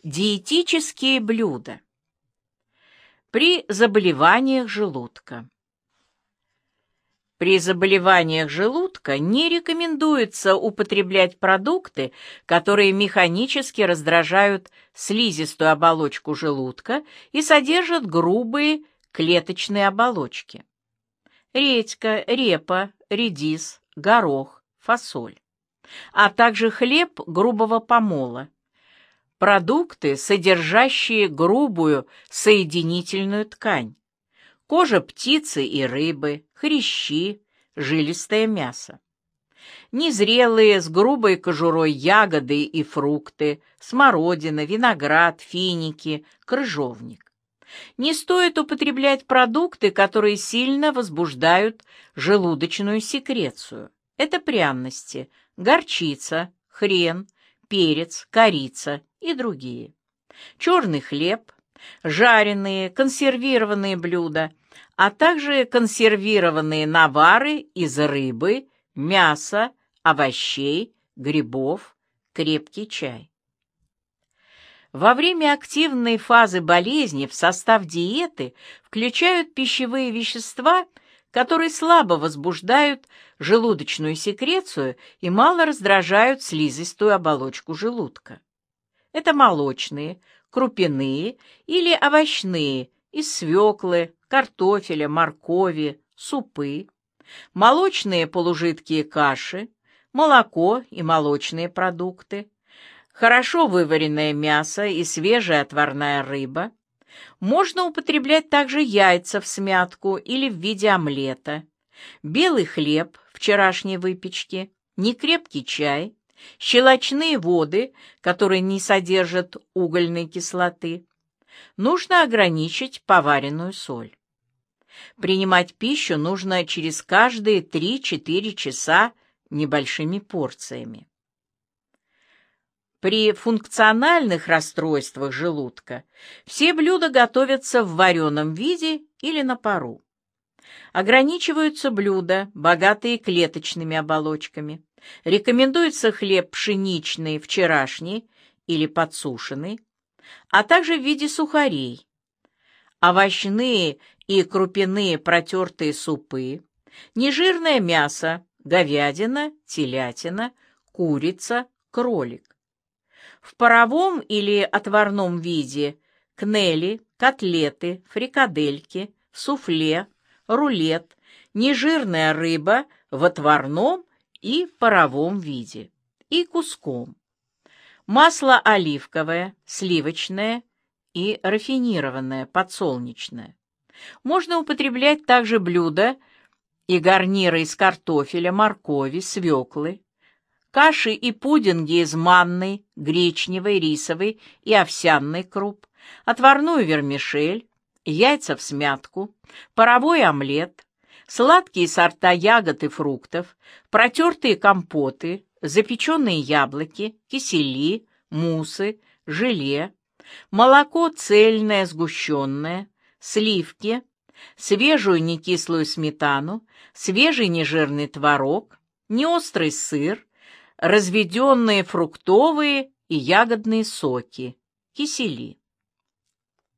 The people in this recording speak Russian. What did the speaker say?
Диетические блюда. При заболеваниях желудка. При заболеваниях желудка не рекомендуется употреблять продукты, которые механически раздражают слизистую оболочку желудка и содержат грубые клеточные оболочки. Редька, репа, редис, горох, фасоль, а также хлеб грубого помола. Продукты, содержащие грубую соединительную ткань. Кожа птицы и рыбы, хрящи, жилистое мясо. Незрелые с грубой кожурой ягоды и фрукты, смородина, виноград, финики, крыжовник. Не стоит употреблять продукты, которые сильно возбуждают желудочную секрецию. Это пряности, горчица, хрен, перец, корица и другие. Черный хлеб, жареные, консервированные блюда, а также консервированные навары из рыбы, мяса, овощей, грибов, крепкий чай. Во время активной фазы болезни в состав диеты включают пищевые вещества, которые слабо возбуждают желудочную секрецию и мало раздражают слизистую оболочку желудка. Это молочные, крупяные или овощные из свеклы, картофеля, моркови, супы, молочные полужидкие каши, молоко и молочные продукты, хорошо вываренное мясо и свежая отварная рыба. Можно употреблять также яйца в смятку или в виде омлета, белый хлеб вчерашней выпечки, некрепкий чай, щелочные воды, которые не содержат угольной кислоты. Нужно ограничить поваренную соль. Принимать пищу нужно через каждые 3-4 часа небольшими порциями. При функциональных расстройствах желудка все блюда готовятся в вареном виде или на пару. Ограничиваются блюда, богатые клеточными оболочками. Рекомендуется хлеб пшеничный, вчерашний или подсушенный, а также в виде сухарей. Овощные и крупяные протертые супы, нежирное мясо, говядина, телятина, курица, кролик. В паровом или отварном виде кнели, котлеты, фрикадельки, суфле, рулет, нежирная рыба в отварном и паровом виде и куском. Масло оливковое, сливочное и рафинированное, подсолнечное. Можно употреблять также блюда и гарниры из картофеля, моркови, свеклы, каши и пудинги из манной, гречневой, рисовой и овсяной круп, отварную вермишель, яйца в смятку, паровой омлет, сладкие сорта ягод и фруктов, протертые компоты, запеченные яблоки, кисели, муссы, желе, молоко цельное, сгущенное, сливки, свежую некислую сметану, свежий нежирный творог, неострый сыр, разведенные фруктовые и ягодные соки, кисели.